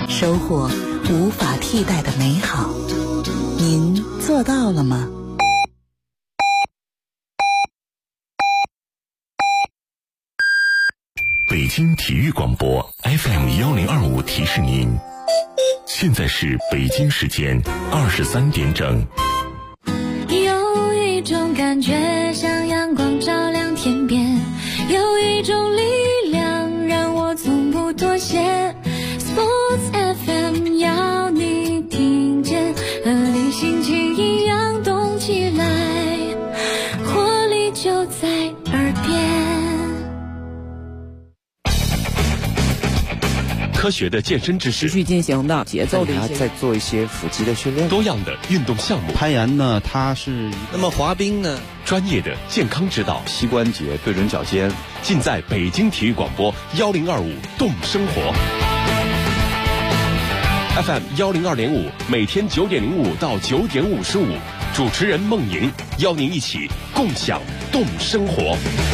收获无法替代的美好。您做到了吗？ 北京体育广播 FM1025提示您，现在是北京时间23点整。 有一种感觉像阳光照亮天边，有一种力量让我从不妥协。 Sports FM 要你听见，和你心情一样动起来，活力就在耳边。 科学的健身知识， 持续进行的节奏的一些， 再做一些腹肌的训练， 多样的运动项目。 攀岩呢，它是那么滑冰呢， 专业的健康指导， 膝关节对准脚尖， 尽在北京体育广播1025动生活 FM 102.5，每天9点05到9点55，主持人梦莹邀您一起共享动生活。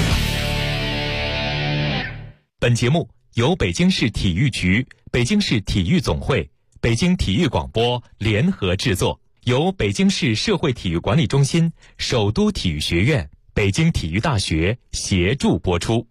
本节目由北京市体育局、北京市体育总会、北京体育广播联合制作，由北京市社会体育管理中心、首都体育学院、北京体育大学协助播出。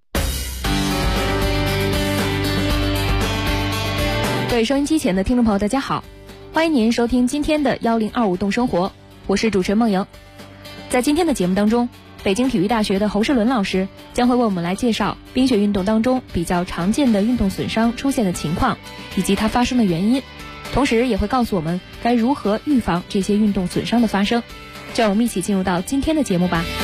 各位收音机前的听众朋友，大家好，欢迎您收听今天的1025动生活，我是主持人梦莹。在今天的节目当中，北京体育大学的侯世伦老师将会为我们来介绍冰雪运动当中比较常见的运动损伤出现的情况，以及它发生的原因，同时也会告诉我们该如何预防这些运动损伤的发生。就让我们一起进入到今天的节目吧。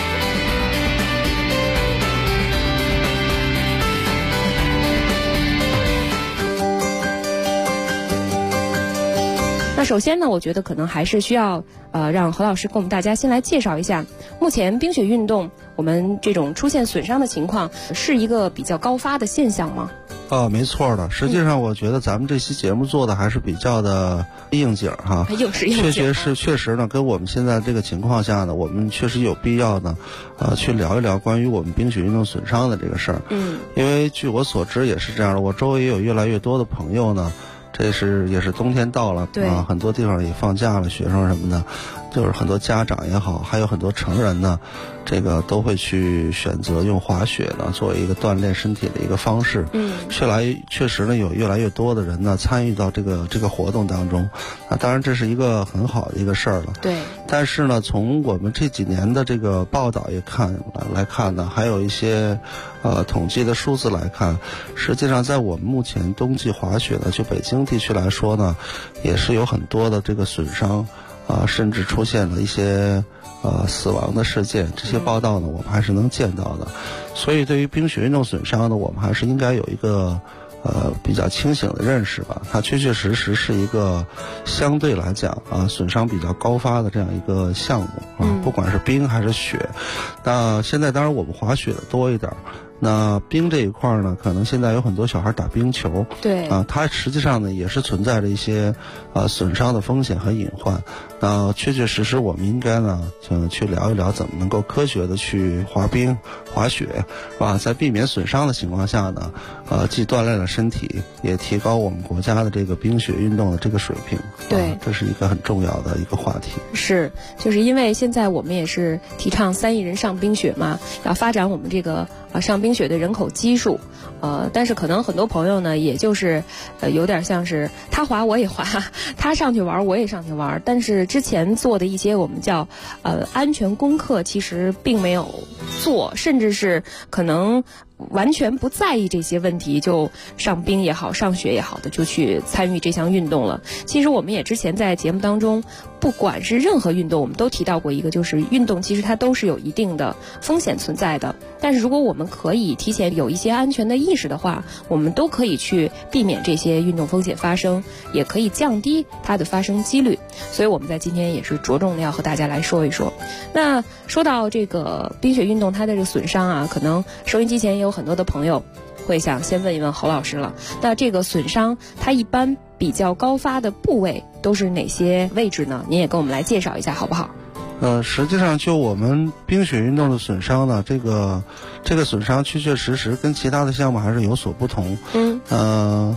那首先呢，我觉得可能还是需要让何老师跟我们大家先来介绍一下，目前冰雪运动我们这种出现损伤的情况是一个比较高发的现象吗？ 没错的。实际上我觉得咱们这期节目做的还是比较的应景哈， 应景确实呢，跟我们现在这个情况下呢，我们确实有必要呢去聊一聊关于我们冰雪运动损伤的这个事儿。因为据我所知也是这样的，我周围也有越来越多的朋友呢，也是冬天到了啊，很多地方也放假了，学生什么的，就是很多家长也好，还有很多成人呢，这个都会去选择用滑雪呢作为一个锻炼身体的一个方式。确实呢，有越来越多的人呢参与到这个活动当中啊，当然这是一个很好的一个事儿了。 对。 但是呢，从我们这几年的这个报道来看呢，还有一些统计的数字来看，实际上在我们目前冬季滑雪呢，就北京地区来说呢，也是有很多的这个损伤甚至出现了一些死亡的事件，这些报道呢我们还是能见到的。所以对于冰雪运动损伤呢，我们还是应该有一个比较清醒的认识吧。它确实是一个相对来讲损伤比较高发的这样一个项目不管是冰还是雪。那现在当然我们滑雪的多一点，那冰这一块呢，可能现在有很多小孩打冰球， 对它实际上呢也是存在着一些损伤的风险和隐患。那确实我们应该呢去聊一聊怎么能够科学的去滑冰滑雪，是吧？在避免损伤的情况下呢，既锻炼了身体，也提高我们国家的这个冰雪运动的这个水平。 对， 这是一个很重要的一个话题。 是，就是因为现在我们也是提倡3亿人上冰雪嘛，要发展我们这个上冰雪的人口基数。但是可能很多朋友呢，也就是有点像是他滑我也滑，他上去玩我也上去玩，但是之前做的一些我们叫安全功课，其实并没有做，甚至是可能完全不在意这些问题，就上冰也好，上雪也好的就去参与这项运动了。其实我们也之前在节目当中，不管是任何运动，我们都提到过一个，就是运动其实它都是有一定的风险存在的。但是如果我们可以提前有一些安全的意识的话，我们都可以去避免这些运动风险发生，也可以降低它的发生几率。所以我们在今天也是着重的要和大家来说一说。那说到这个冰雪运动它的这个损伤可能收音机前也有很多的朋友会想先问一问侯老师了，那这个损伤它一般比较高发的部位都是哪些位置呢？您也跟我们来介绍一下好不好？ 实际上就我们冰雪运动的损伤呢，这个损伤确实跟其他的项目还是有所不同。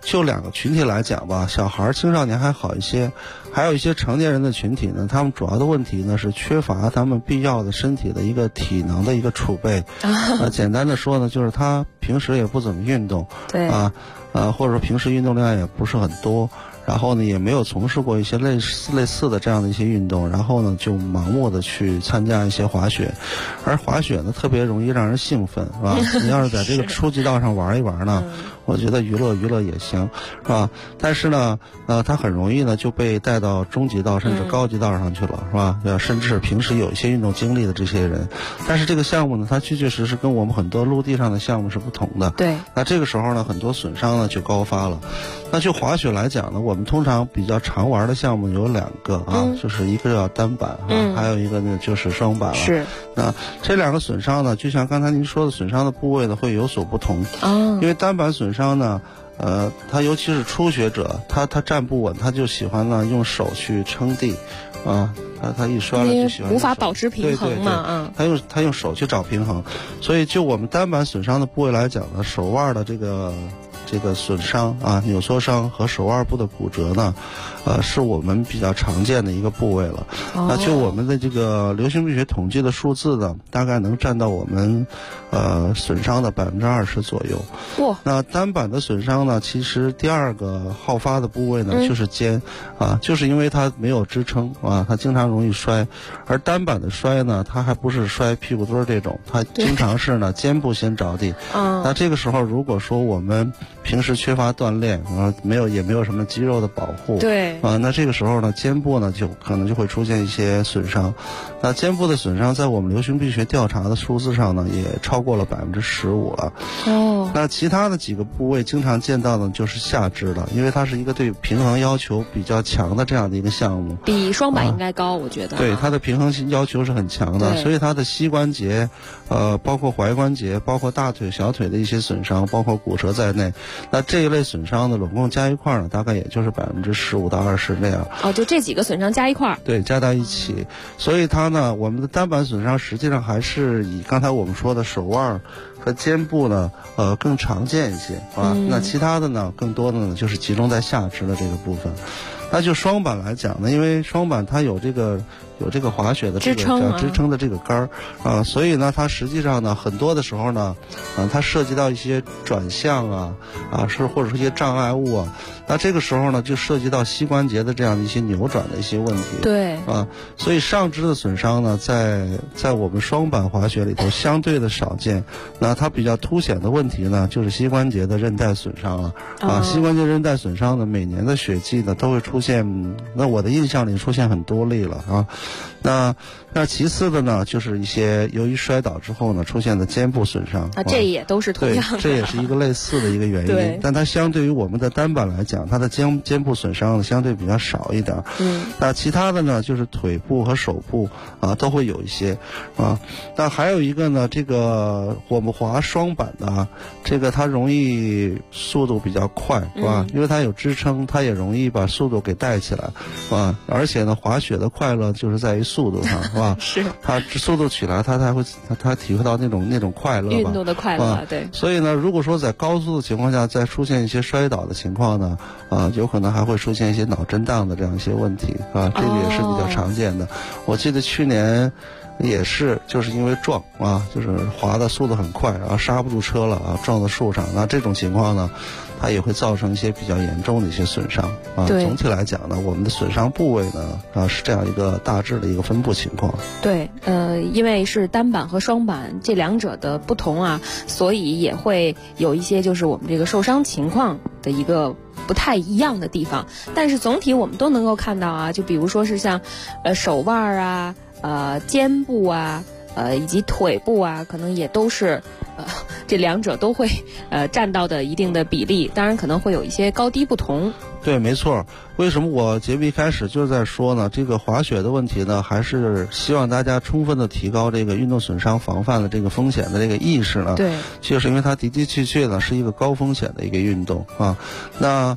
就2个群体来讲吧，小孩青少年还好一些，还有一些成年人的群体呢，他们主要的问题呢是缺乏他们必要的身体的一个体能的一个储备。简单的说呢，就是他平时也不怎么运动， 对或者说平时运动量也不是很多，然后呢也没有从事过一些类似的这样的一些运动，然后呢就盲目的去参加一些滑雪，而滑雪呢特别容易让人兴奋，是吧？你要是在这个初级道上玩一玩呢，我觉得娱乐也行，是吧？但是呢，它很容易呢就被带到中级道甚至高级道上去了，是吧？甚至是平时有一些运动经历的这些人，但是这个项目呢，它确确实实跟我们很多陆地上的项目是不同的。 对。 那这个时候呢，很多损伤呢就高发了。那就滑雪来讲呢，我们通常比较常玩的项目有2个就是一个叫单板还有一个呢就是双板了。 是。 那这2个损伤呢，就像刚才您说的，损伤的部位呢会有所不同。因为单板损伤呢，他尤其是初学者，他站不稳，他就喜欢呢用手去撑地，他一摔了就喜欢无法保持平衡嘛， 他用手去找平衡，所以就我们单板损伤的部位来讲呢，手腕的这个损伤扭挫伤和手腕部的骨折呢，是我们比较常见的一个部位了。那就我们的这个流行病学统计的数字呢，大概能占到我们损伤的20%左右。那单板的损伤呢，其实第2个好发的部位呢就是肩就是因为它没有支撑它经常容易摔，而单板的摔呢，它还不是摔屁股墩这种，它经常是呢肩部先着地。那这个时候如果说我们平时缺乏锻炼也没有什么肌肉的保护， 对那这个时候呢，肩部呢就可能就会出现一些损伤。那肩部的损伤在我们流行病学调查的数字上呢，也超过了15%了。那其他的几个部位经常见到的就是下肢了，因为它是一个对平衡要求比较强的这样的一个项目， 比双板应该高，我觉得。 对，它的平衡性要求是很强的，所以它的膝关节包括踝关节，包括大腿小腿的一些损伤，包括骨折在内，那这一类损伤呢，总共加一块呢，大概也就是15%到20%那样。 就这几个损伤加一块。对， 加到一起。所以它呢，我们的单板损伤实际上还是以刚才我们说的手腕和肩部呢，更常见一些那其他的呢，更多的呢就是集中在下肢的这个部分。那就双板来讲呢，因为双板它有这个滑雪的这个支撑的这个杆所以呢，它实际上呢，很多的时候呢，它涉及到一些转向或者是一些障碍物那这个时候呢，就涉及到膝关节的这样的一些扭转的一些问题。 对所以上肢的损伤呢，在我们双板滑雪里头相对的少见。那它比较凸显的问题呢，就是膝关节的韧带损伤膝关节韧带损伤呢，每年的雪季呢都会出现，那我的印象里出现很多例了那其次的呢，就是一些由于摔倒之后呢出现的肩部损伤这也都是同样的。 对，这也是一个类似的一个原因。但它相对于我们的单板来讲，它的肩部损伤呢相对比较少一点。那其他的呢，就是腿部和手部都会有一些那还有一个呢，这个我们滑双板的这个它容易速度比较快因为它有支撑，它也容易把速度给带起来而且呢，滑雪的快乐就是在于速度上是它速度起来，它体会到那种快乐吧， 运动的快乐对。 所以呢，如果说在高速的情况下再出现一些摔倒的情况呢有可能还会出现一些脑震荡的这样一些问题这个也是比较常见的。我记得去年也是就是因为撞就是滑的速度很快刹不住车了撞到树上，那这种情况呢，它也会造成一些比较严重的一些损伤总体来讲呢，我们的损伤部位呢是这样一个大致的一个分布情况。 对，因为是单板和双板这两者的不同所以也会有一些就是我们这个受伤情况的一个不太一样的地方。但是总体我们都能够看到就比如说是像手腕肩部以及腿部可能也都是这两者都会占到的一定的比例，当然可能会有一些高低不同。 对，没错。为什么我节目一开始就是在说呢？这个滑雪的问题呢，还是希望大家充分的提高这个运动损伤防范的这个风险的这个意识呢。 对， 就是因为它的的确确呢是一个高风险的一个运动那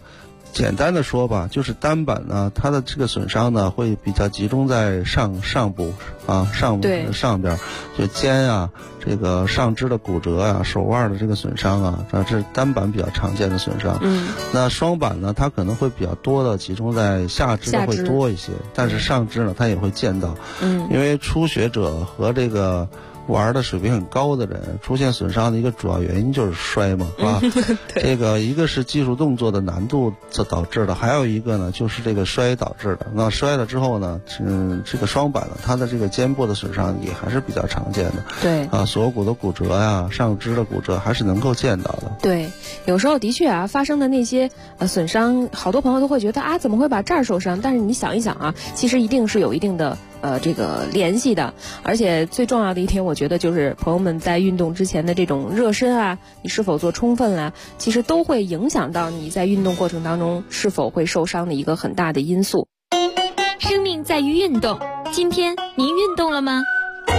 简单的说吧，就是单板呢，它的这个损伤呢会比较集中在上部啊，上边，就肩啊，这个上肢的骨折啊，手腕的这个损伤啊，这是单板比较常见的损伤。那双板呢，它可能会比较多的集中在下肢的会多一些，但是上肢呢它也会见到。因为初学者和这个玩的水平很高的人出现损伤的一个主要原因就是摔嘛，啊，这个一个是技术动作的难度所导致的，还有一个呢就是这个摔导致的。那摔了之后呢，这个双板呢，它的这个肩部的损伤也还是比较常见的。对啊，锁骨的骨折呀，上肢的骨折还是能够见到的。对，有时候的确啊，发生的那些损伤，好多朋友都会觉得啊，怎么会把这儿受伤？但是你想一想啊，其实一定是有一定的这个联系的。而且最重要的一点，我觉得就是朋友们在运动之前的这种热身啊，你是否做充分啊，其实都会影响到你在运动过程当中是否会受伤的一个很大的因素。 生命在于运动，今天您运动了吗？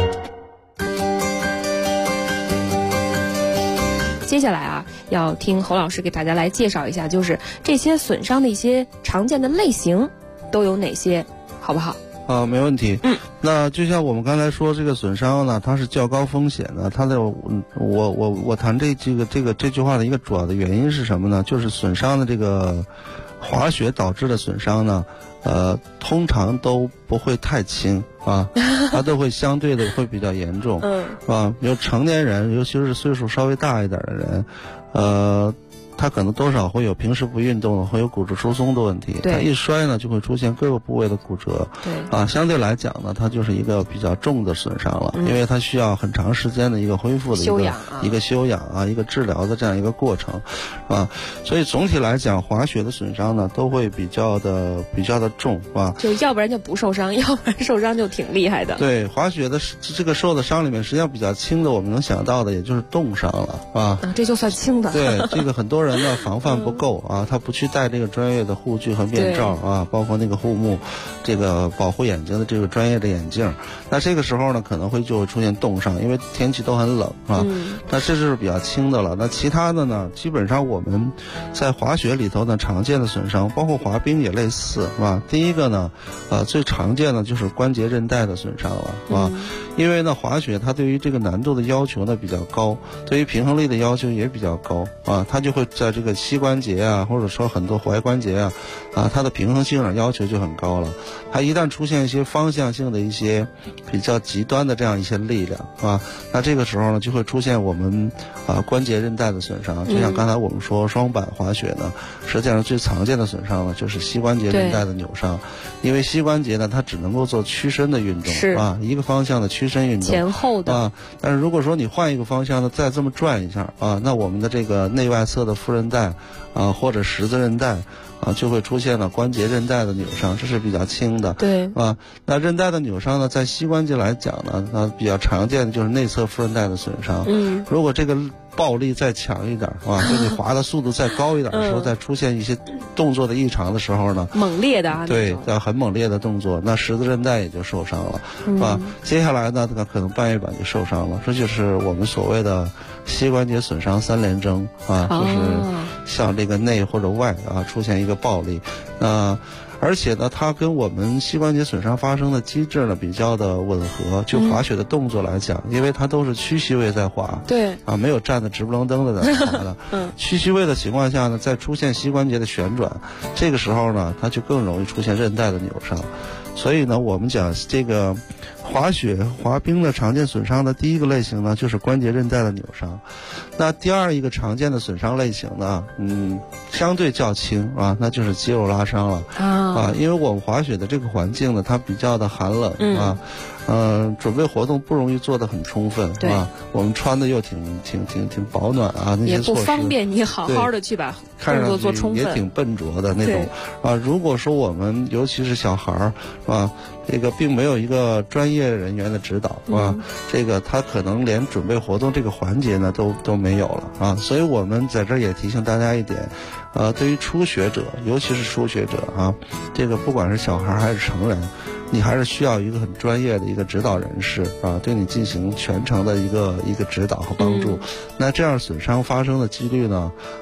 接下来啊，要听侯老师给大家来介绍一下，就是这些损伤的一些常见的类型都有哪些，好不好？ 没问题。那就像我们刚才说，这个损伤呢，它是较高风险的。它的我谈这句话的一个主要的原因是什么呢？就是损伤的这个滑雪导致的损伤呢，通常都不会太轻啊，它都会相对的会比较严重。啊，有成年人，尤其是岁数稍微大一点的人，他可能多少会有平时不运动会有骨质疏松的问题，他一摔呢就会出现各个部位的骨折。相对来讲呢，它就是一个比较重的损伤了，因为它需要很长时间的一个恢复的一个休养啊，一个治疗的这样一个过程啊。所以总体来讲，滑雪的损伤呢都会比较的重啊， 就要不然就不受伤，要不然受伤就挺厉害的。 对，滑雪的这个受的伤里面，实际上比较轻的，我们能想到的也就是冻伤了啊， 这就算轻的。 对，这个很多人呢防范不够啊，他不去戴这个专业的护具和面罩啊，包括那个护目，这个保护眼睛的这个专业的眼镜。那这个时候呢，可能就会出现冻伤，因为天气都很冷啊。那这是比较轻的了。那其他的呢，基本上我们在滑雪里头呢常见的损伤，包括滑冰也类似啊。第一个呢，最常见的就是关节韧带的损伤了啊。因为呢，滑雪它对于这个难度的要求呢比较高，对于平衡力的要求也比较高啊，它就会在这个膝关节啊，或者说很多踝关节啊，它的平衡性要求就很高了。它一旦出现一些方向性的一些比较极端的这样一些力量啊，那这个时候呢就会出现我们关节韧带的损伤。就像刚才我们说双板滑雪呢，实际上最常见的损伤呢就是膝关节韧带的扭伤，因为膝关节呢它只能够做屈伸的运动啊，一个方向的屈伸运动前后的啊。但是如果说你换一个方向呢，再这么转一下啊，那我们的这个内外侧的副韧带啊或者十字韧带啊，就会出现了关节韧带的扭伤，这是比较轻的。对啊，那韧带的扭伤呢，在膝关节来讲呢，那比较常见的就是内侧副韧带的损伤。如果这个暴力再强一点啊，就你滑的速度再高一点的时候，再出现一些动作的异常的时候呢， 猛烈的对，很猛烈的动作，那十字韧带也就受伤了啊。接下来呢，可能半月板就受伤了，这就是我们所谓的膝关节损伤三联征啊，就是像这个内或者外啊出现一个暴力，而且呢，它跟我们膝关节损伤发生的机制呢比较的吻合。就滑雪的动作来讲，因为它都是屈膝位在滑，对啊，没有站得直不愣登的在滑的。屈膝位的情况下呢，再出现膝关节的旋转，这个时候呢，它就更容易出现韧带的扭伤。所以呢，我们讲这个滑雪、滑冰的常见损伤的第一个类型呢，就是关节韧带的扭伤。那第二一个常见的损伤类型呢，相对较轻啊，那就是肌肉拉伤了啊。因为我们滑雪的这个环境呢，它比较的寒冷啊。准备活动不容易做得很充分啊，我们穿的又挺保暖啊，那些措施也不方便你好好的去把动作做充分， 也挺笨拙的那种啊。如果说我们尤其是小孩儿啊，这个并没有一个专业人员的指导啊，这个他可能连准备活动这个环节呢都没有了啊。所以我们在这儿也提醒大家一点，对于初学者，尤其是初学者啊，这个不管是小孩还是成人，你还是需要一个很专业的一个指导人士啊，对你进行全程的一个指导和帮助。那这样损伤发生的几率呢，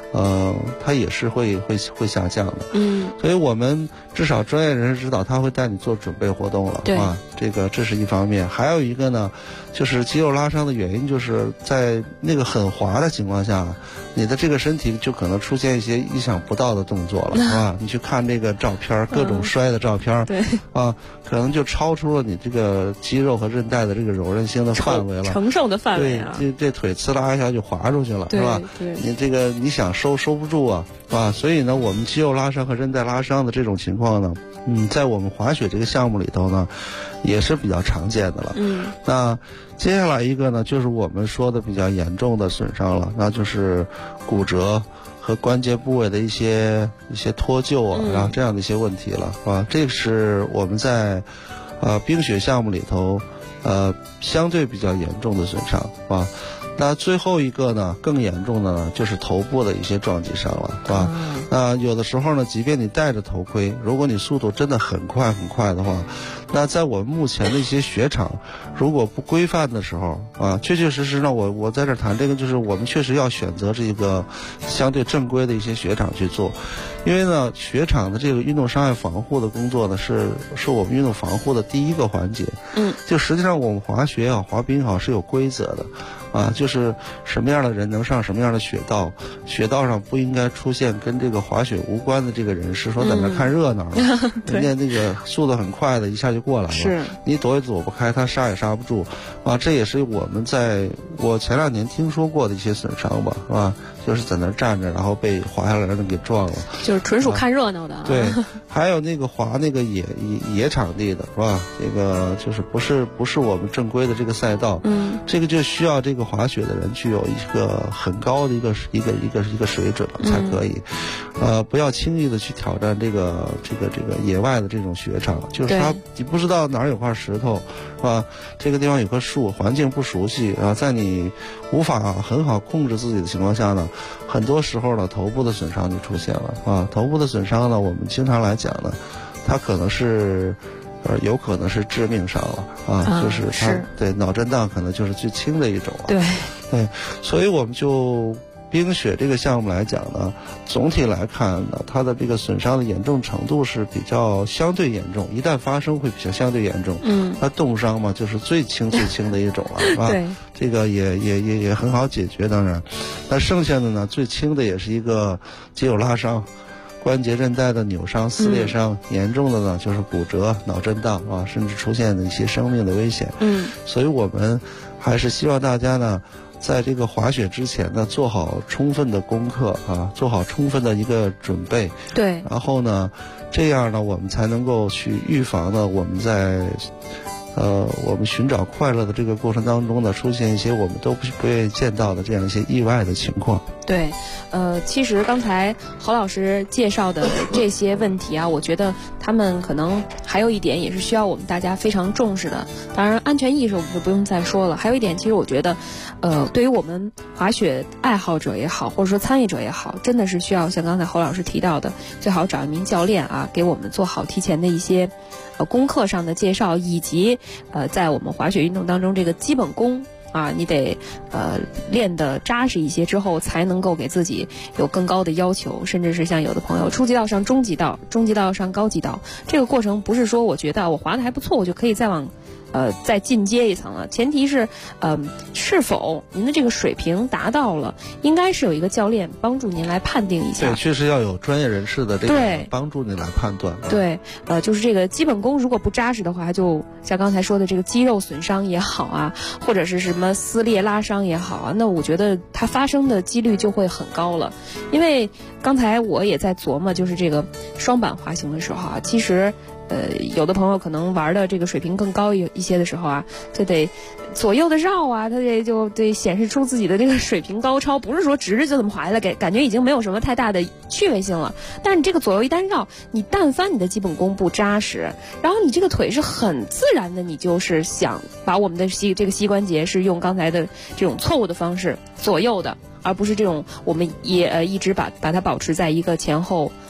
它也是会下降的。所以我们至少专业人士指导，他会带你做准备活动了啊。这是一方面，还有一个呢，就是肌肉拉伤的原因，就是在那个很滑的情况下，你的这个身体就可能出现一些意想不到的动作了啊。你去看这个照片，各种摔的照片，啊，可能就超出了你这个肌肉和韧带的这个柔韧性的范围了， 承受的范围啊。 对，这腿呲啦一下就滑出去了，是吧？你这个你想收不住啊，是吧？所以呢，我们肌肉拉伤和韧带拉伤的这种情况呢，在我们滑雪这个项目里头呢，也是比较常见的了。那接下来一个呢，就是我们说的比较严重的损伤了，那就是骨折和关节部位的一些脱臼啊，然后这样的一些问题了，是吧？这是我们在冰雪项目里头相对比较严重的损伤，是吧？那最后一个呢，更严重的呢，就是头部的一些撞击伤了，是吧？那有的时候呢，即便你戴着头盔，如果你速度真的很快的话，那在我们目前的一些雪场，如果不规范的时候啊，确实呢，我在这谈这个，就是我们确实要选择这个相对正规的一些雪场去做，因为呢，雪场的这个运动伤害防护的工作呢，是我们运动防护的第一个环节。就实际上我们滑雪也好，滑冰也好是有规则的。就是什么样的人能上什么样的雪道，雪道上不应该出现跟这个滑雪无关的这个人士，说在那看热闹，人家那个速度很快的一下就过来了，你躲也躲不开，他刹也刹不住啊。这也是我前2年听说过的一些损伤吧，是吧？就是在那站着，然后被滑下来的人给撞了， 就是纯属看热闹的。 对，还有那个滑那个野场地的，是吧？这个就是不是我们正规的这个赛道，这个就需要这个滑雪的人具有一个很高的一个水准了才可以，不要轻易的去挑战这个野外的这种雪场，就是你不知道哪儿有块石头，是吧？这个地方有棵树，环境不熟悉啊，在你无法很好控制自己的情况下呢，很多时候呢，头部的损伤就出现了啊。头部的损伤呢，我们经常来讲呢，它可能是有可能是致命伤了啊，就是它对脑震荡可能就是最轻的一种。对，所以我们就冰雪这个项目来讲呢，总体来看呢，它的这个损伤的严重程度是比较相对严重，一旦发生会比较相对严重。它冻伤嘛，就是最轻的一种了，是吧？这个也很好解决，当然，那剩下的呢，最轻的也是一个肌肉拉伤、关节韧带的扭伤、撕裂伤，严重的呢就是骨折、脑震荡啊，甚至出现的一些生命的危险。所以我们还是希望大家呢，在这个滑雪之前呢，做好充分的功课啊，做好充分的一个准备。然后呢，这样呢，我们才能够去预防呢，我们在我们寻找快乐的这个过程当中呢，出现一些我们都不愿意见到的这样一些意外的情况。 其实刚才侯老师介绍的这些问题啊，我觉得他们可能还有一点也是需要我们大家非常重视的。当然，安全意识我们就不用再说了。还有一点，其实我觉得，对于我们滑雪爱好者也好，或者说参与者也好，真的是需要像刚才侯老师提到的，最好找一名教练啊，给我们做好提前的一些功课上的介绍，以及在我们滑雪运动当中这个基本功啊，你得练得扎实一些之后，才能够给自己有更高的要求，甚至是像有的朋友初级道上中级道，中级道上高级道，这个过程不是说我觉得我滑得还不错，我就可以再进阶一层了。前提是是否您的这个水平达到了，应该是有一个教练帮助您来判定一下。 对，确实要有专业人士的这个帮助你来判断。 就是这个基本功如果不扎实的话，就像刚才说的这个肌肉损伤也好啊，或者是什么撕裂拉伤也好啊，那我觉得它发生的几率就会很高了。因为刚才我也在琢磨，就是这个双板滑行的时候啊，其实有的朋友可能玩的这个水平更高一些的时候啊，就得左右的绕啊，他就得显示出自己的这个水平高超，不是说直着就这么滑下来，感觉已经没有什么太大的趣味性了。但是你这个左右一单绕，你但凡你的基本功不扎实，然后你这个腿是很自然的，你就是想把我们的这个膝关节是用刚才的这种错误的方式左右的，而不是这种我们也一直把它保持在一个前后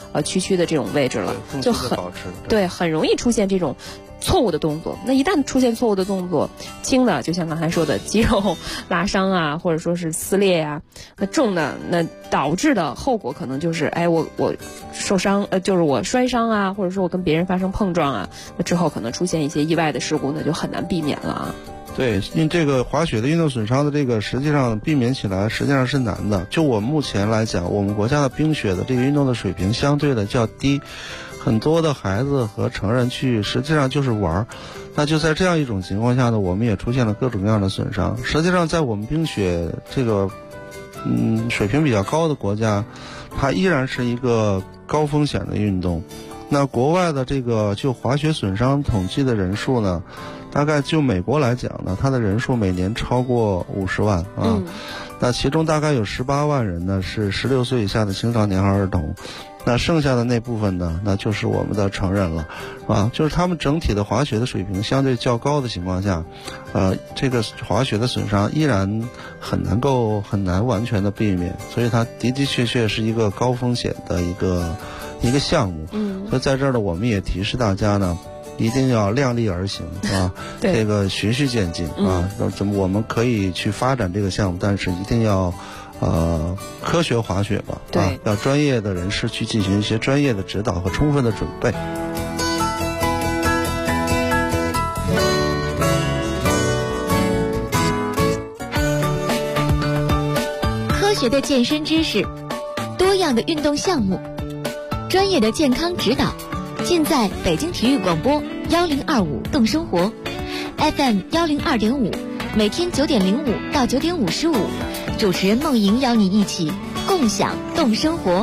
躯躯的这种位置了，就很对，很容易出现这种错误的动作。那一旦出现错误的动作，轻的就像刚才说的肌肉拉伤啊，或者说是撕裂啊，那重的那导致的后果可能就是我受伤，就是我摔伤啊，或者说我跟别人发生碰撞啊，那之后可能出现一些意外的事故，那就很难避免了啊。 对，因为这个滑雪的运动损伤的这个实际上避免起来实际上是难的。就我们目前来讲，我们国家的冰雪的这个运动的水平相对的较低，很多的孩子和成人去实际上就是玩。那就在这样一种情况下呢，我们也出现了各种各样的损伤。实际上在我们冰雪这个水平比较高的国家，它依然是一个高风险的运动。那国外的这个就滑雪损伤统计的人数呢，大概就美国来讲呢，它的人数每年超过50万啊。那其中大概有18万人呢是16岁以下的青少年和儿童，那剩下的那部分呢，那就是我们的成人了啊。就是他们整体的滑雪的水平相对较高的情况下，这个滑雪的损伤依然很难完全的避免，所以它的的确确是一个高风险的一个项目。所以在这儿呢，我们也提示大家呢，一定要量力而行啊，这个循序渐进啊。我们可以去发展这个项目，但是一定要科学滑雪吧，啊，要专业的人士去进行一些专业的指导和充分的准备。 科学的健身知识，多样的运动项目，专业的健康指导，尽在北京体育广播1025动生活 FM 102.5，每天9点05到9点55，主持人梦莹邀你一起共享动生活。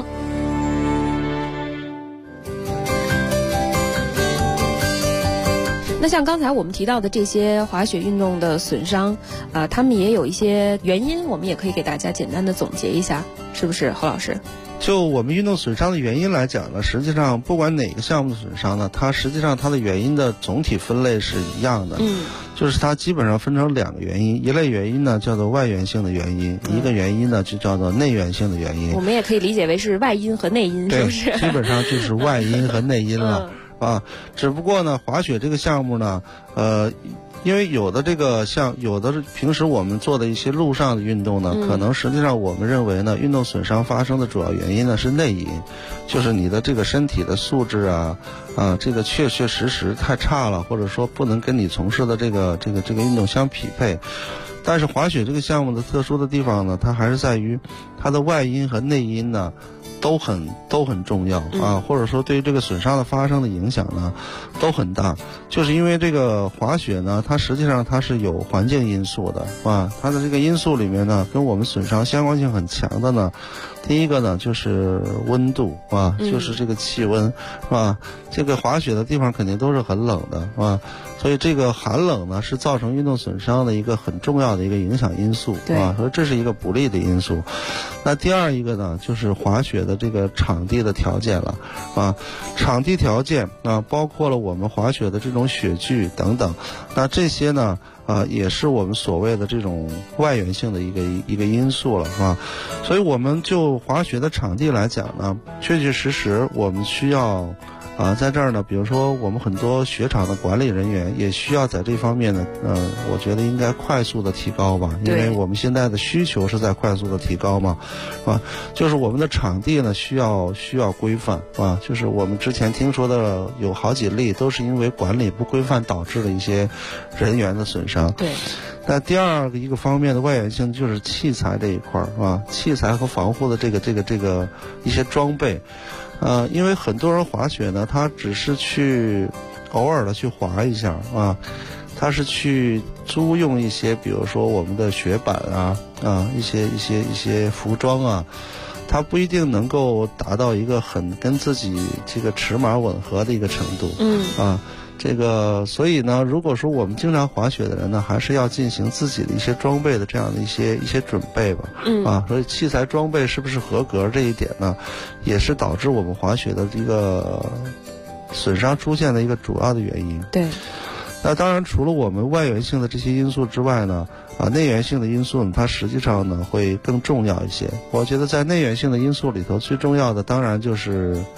那像刚才我们提到的这些滑雪运动的损伤，他们也有一些原因，我们也可以给大家简单的总结一下，是不是侯老师？ 就我们运动损伤的原因来讲呢，实际上不管哪个项目的损伤呢，它实际上它的原因的总体分类是一样的，就是它基本上分成2个原因，一类原因呢叫做外源性的原因，一个原因呢就叫做内源性的原因。 我们也可以理解为是外因和内因，是不是？ 基本上就是外因和内因了。只不过呢，滑雪这个项目呢，因为有的平时我们做的一些路上的运动呢，可能实际上我们认为呢，运动损伤发生的主要原因呢是内因，就是你的这个身体的素质这个确实太差了，或者说不能跟你从事的这个运动相匹配。但是滑雪这个项目的特殊的地方呢，它还是在于它的外因和内因呢都很重要啊，或者说对于这个损伤的发生的影响呢都很大。就是因为这个滑雪呢，它实际上它是有环境因素的啊，它的这个因素里面呢，跟我们损伤相关性很强的呢，第一个呢就是温度啊，就是这个气温啊，这个滑雪的地方肯定都是很冷的啊，所以这个寒冷呢是造成运动损伤的一个很重要的一个影响因素啊，所以这是一个不利的因素。那第二一个呢，就是滑雪的这个场地的条件了啊，场地条件啊，包括了我们滑雪的这种雪具等等，那这些呢也是我们所谓的这种外源性的一个因素了啊。所以我们就滑雪的场地来讲呢，确确实实我们需要在这儿呢，比如说我们很多雪场的管理人员也需要在这方面呢，我觉得应该快速的提高吧，因为我们现在的需求是在快速的提高嘛，就是我们的场地呢需要规范啊，就是我们之前听说的有好几例都是因为管理不规范导致了一些人员的损伤。 对。 那第二个一个方面的外源性就是器材这一块啊，器材和防护的这个一些装备。因为很多人滑雪呢，他只是去偶尔的去滑一下啊，他是去租用一些，比如说我们的雪板一些服装啊，他不一定能够达到一个很跟自己这个尺码吻合的一个程度。这个所以呢，如果说我们经常滑雪的人呢，还是要进行自己的一些装备的这样的一些准备吧。所以器材装备是不是合格这一点呢，也是导致我们滑雪的这个损伤出现的一个主要的原因。 对。 那当然，除了我们外源性的这些因素之外呢，内源性的因素呢，它实际上呢会更重要一些。我觉得在内源性的因素里头，最重要的当然就是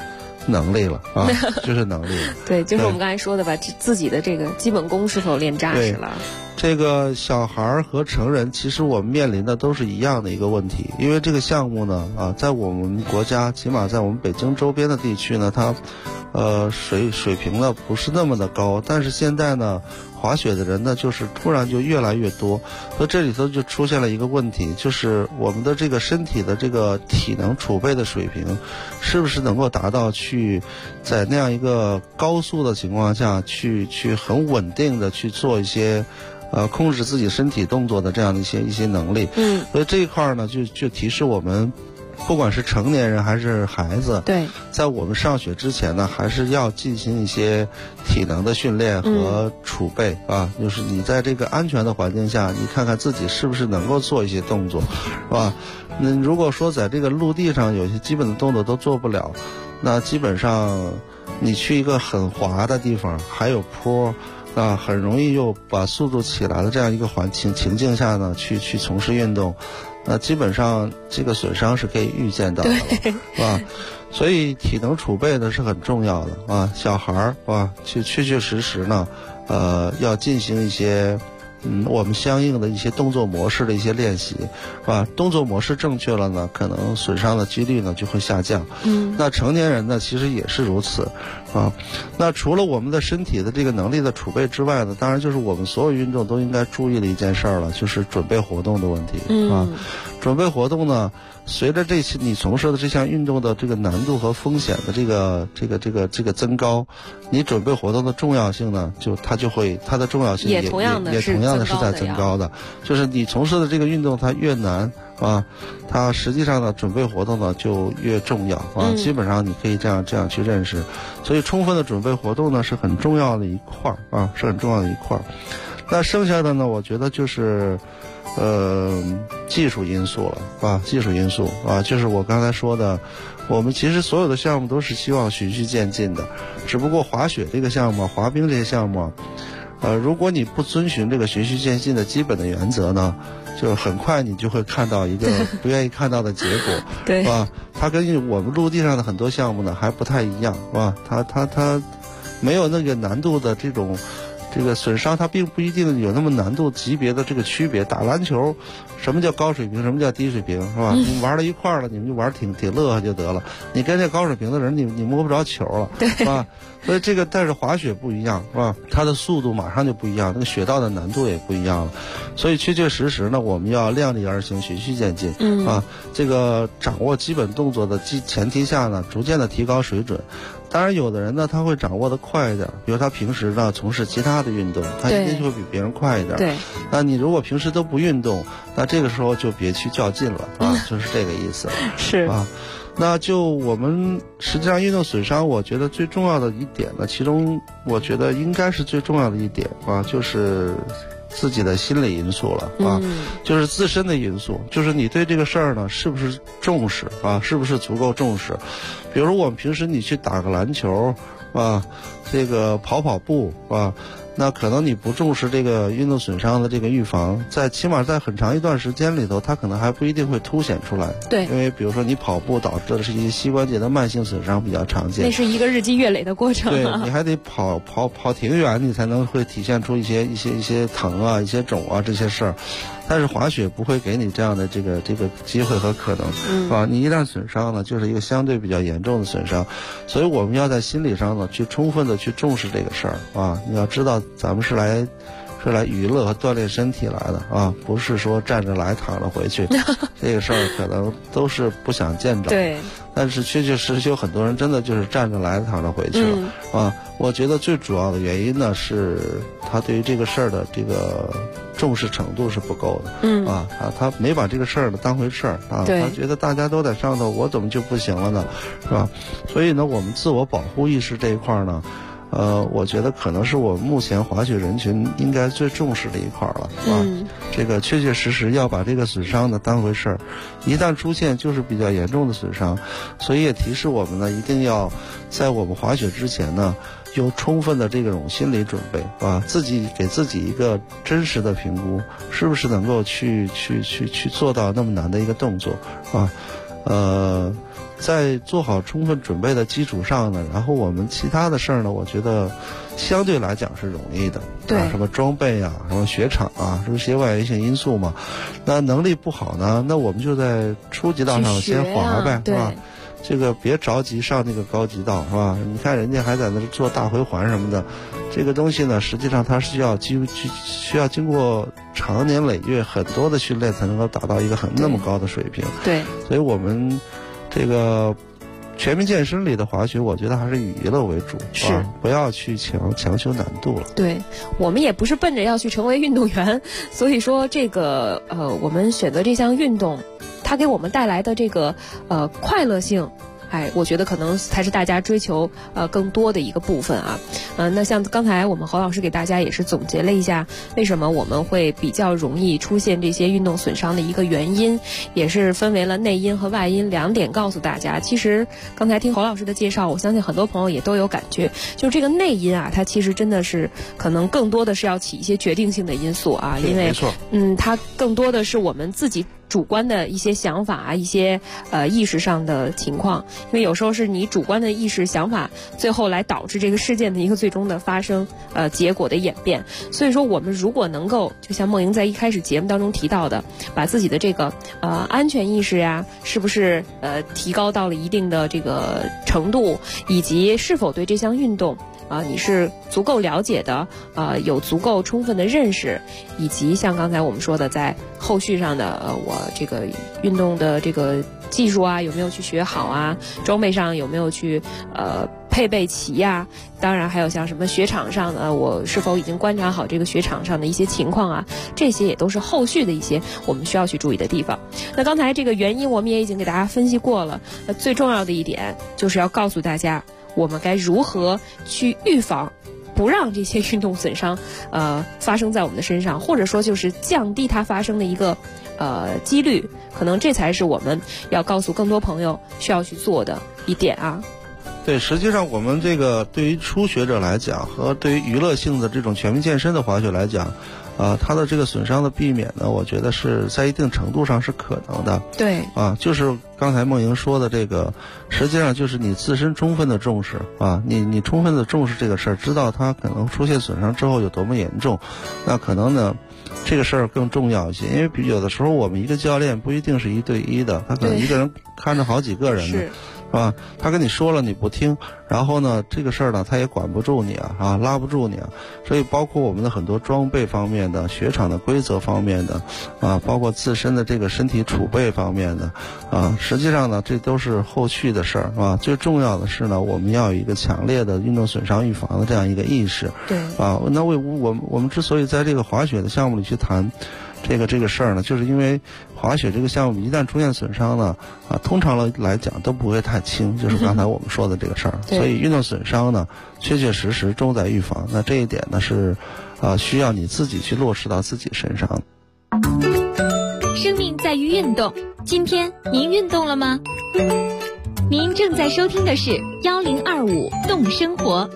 能力了啊，就是能力了。 对，就是我们刚才说的吧，自己的这个基本功是否练扎实了。 这个小孩和成人，其实我们面临的都是一样的一个问题，因为这个项目呢，在我们国家，起码在我们北京周边的地区呢，它，水平呢不是那么的高，但是现在呢，滑雪的人呢，就是突然就越来越多，所以这里头就出现了一个问题，就是我们的这个身体的这个体能储备的水平，是不是能够达到去在那样一个高速的情况下去很稳定的去做一些控制自己身体动作的这样的一些能力。所以这一块呢，就提示我们，不管是成年人还是孩子， 对， 在我们上学之前呢，还是要进行一些体能的训练和储备啊。就是你在这个安全的环境下，你看看自己是不是能够做一些动作，是吧？那如果说在这个陆地上有些基本的动作都做不了，那基本上你去一个很滑的地方，还有坡。很容易又把速度起来的这样一个情境下呢，去从事运动，那基本上这个损伤是可以预见到的，是吧？所以体能储备呢是很重要的啊。小孩儿啊，确实呢，要进行一些我们相应的一些动作模式的一些练习，是吧？动作模式正确了呢，可能损伤的几率呢就会下降。那成年人呢，其实也是如此啊。那除了我们的身体的这个能力的储备之外呢，当然就是我们所有运动都应该注意的一件事儿了，就是准备活动的问题啊。准备活动呢，随着这些你从事的这项运动的这个难度和风险的这个增高，你准备活动的重要性呢，它的重要性也同样的是在增高的。就是你从事的这个运动它越难啊，它实际上呢准备活动呢就越重要啊。基本上你可以这样去认识，所以充分的准备活动呢是很重要的一块啊，是很重要的一块。那剩下的呢，我觉得就是技术因素了啊，技术因素啊，就是我刚才说的，我们其实所有的项目都是希望循序渐进的，只不过滑雪这个项目、滑冰这些项目，如果你不遵循这个循序渐进的基本的原则呢，就很快你就会看到一个不愿意看到的结果， 对， 是吧？它跟我们陆地上的很多项目呢还不太一样，是吧？它没有那个难度的这个损伤，它并不一定有那么难度级别的这个区别。打篮球，什么叫高水平，什么叫低水平，是吧？你们玩到一块儿了，你们就玩挺乐呵就得了。你跟这高水平的人，你摸不着球了，是吧？所以但是滑雪不一样，是吧？它的速度马上就不一样，那个雪道的难度也不一样了。所以确实呢，我们要量力而行，循序渐进，啊，这个掌握基本动作的前提下呢，逐渐的提高水准。当然，有的人呢，他会掌握的快一点，比如他平时呢从事其他的运动，他一定就会比别人快一点。 对， 那你如果平时都不运动，那这个时候就别去较劲了啊，就是这个意思。 是啊，那就我们实际上运动损伤，我觉得最重要的一点呢，其中我觉得应该是最重要的一点啊，就是自己的心理因素了啊，就是自身的因素，就是你对这个事儿呢是不是重视啊，是不是足够重视？比如说我们平时你去打个篮球啊，这个跑步啊，那可能你不重视这个运动损伤的这个预防，起码在很长一段时间里头，它可能还不一定会凸显出来。 对， 因为比如说你跑步导致的是一些膝关节的慢性损伤比较常见， 那是一个日积月累的过程。 对，你还得跑挺远，你才能会体现出一些疼啊、一些肿啊这些事儿。但是滑雪不会给你这样的这个机会和可能，啊，你一旦损伤呢，就是一个相对比较严重的损伤，所以我们要在心理上呢去充分的去重视这个事儿啊。你要知道，咱们是来娱乐和锻炼身体来的啊，不是说站着来躺着回去，这个事儿可能都是不想见着。 对。 但是确实有很多人真的就是站着来躺着回去了，啊，我觉得最主要的原因呢是他对于这个事儿的这个重视程度是不够的，啊，他没把这个事儿当回事儿啊，他觉得大家都在上头，我怎么就不行了呢，是吧？所以呢，我们自我保护意识这一块呢，我觉得可能是我们目前滑雪人群应该最重视的一块了，啊，这个确实要把这个损伤呢当回事儿，一旦出现就是比较严重的损伤，所以也提示我们呢，一定要在我们滑雪之前呢，有充分的这种心理准备啊，给自己一个真实的评估，是不是能够去做到那么难的一个动作啊？ 在做好充分准备的基础上呢，然后我们其他的事儿呢，我觉得相对来讲是容易的。 对， 什么装备啊，什么雪场啊，是不是些外围性因素嘛？那能力不好呢，那我们就在初级道上先滑呗，是吧？这个别着急上那个高级道，是吧？你看人家还在那做大回环什么的，这个东西呢，实际上它是需要经过长年累月很多的训练才能够达到一个那么高的水平。 对， 所以我们这个全民健身里的滑雪，我觉得还是以娱乐为主， 是不要去强求难度了。 对，我们也不是奔着要去成为运动员，所以说这个我们选择这项运动，它给我们带来的这个快乐性，我觉得可能才是大家追求更多的一个部分啊。那像刚才我们侯老师给大家也是总结了一下，为什么我们会比较容易出现这些运动损伤的一个原因，也是分为了内因和外因2点告诉大家。其实刚才听侯老师的介绍，我相信很多朋友也都有感觉，就是这个内因啊，它其实真的是可能更多的是要起一些决定性的因素啊，因为它更多的是我们自己主观的一些想法啊，一些意识上的情况，因为有时候是你主观的意识想法，最后来导致这个事件的一个最终的发生，结果的演变。所以说，我们如果能够，就像梦莹在一开始节目当中提到的，把自己的这个安全意识呀，是不是提高到了一定的这个程度，以及是否对这项运动你是足够了解的，有足够充分的认识，以及像刚才我们说的，在后续上的我这个运动的这个技术啊，有没有去学好啊？装备上有没有去配备齐呀？当然还有像什么雪场上我是否已经观察好这个雪场上的一些情况啊？这些也都是后续的一些我们需要去注意的地方。那刚才这个原因我们也已经给大家分析过了，最重要的一点就是要告诉大家，我们该如何去预防，不让这些运动损伤发生在我们的身上，或者说就是降低它发生的一个几率，可能这才是我们要告诉更多朋友需要去做的一点啊。 对，实际上我们这个对于初学者来讲，和对于娱乐性的这种全民健身的滑雪来讲，它的这个损伤的避免呢，我觉得是在一定程度上是可能的。 对， 就是刚才梦莹说的这个，实际上就是你自身充分的重视你充分的重视这个事儿，知道它可能出现损伤之后有多么严重，那可能呢这个事儿更重要一些。因为有的时候我们一个教练不一定是1对1的，他可能一个人看着好几个人呢，是吧？他跟你说了你不听，然后呢这个事儿呢他也管不住你拉不住你所以包括我们的很多装备方面的、雪场的规则方面的包括自身的这个身体储备方面的实际上呢这都是后续的事儿最重要的是呢，我们要有一个强烈的运动损伤预防的这样一个意识。 对那我们之所以在这个滑雪的项目里去谈这个事儿呢，就是因为滑雪这个项目一旦出现损伤呢通常来讲都不会太轻，就是刚才我们说的这个事儿所以运动损伤呢确确实实重在预防。那这一点呢是需要你自己去落实到自己身上。 生命在于运动，今天您运动了吗？您正在收听的是1025动生活。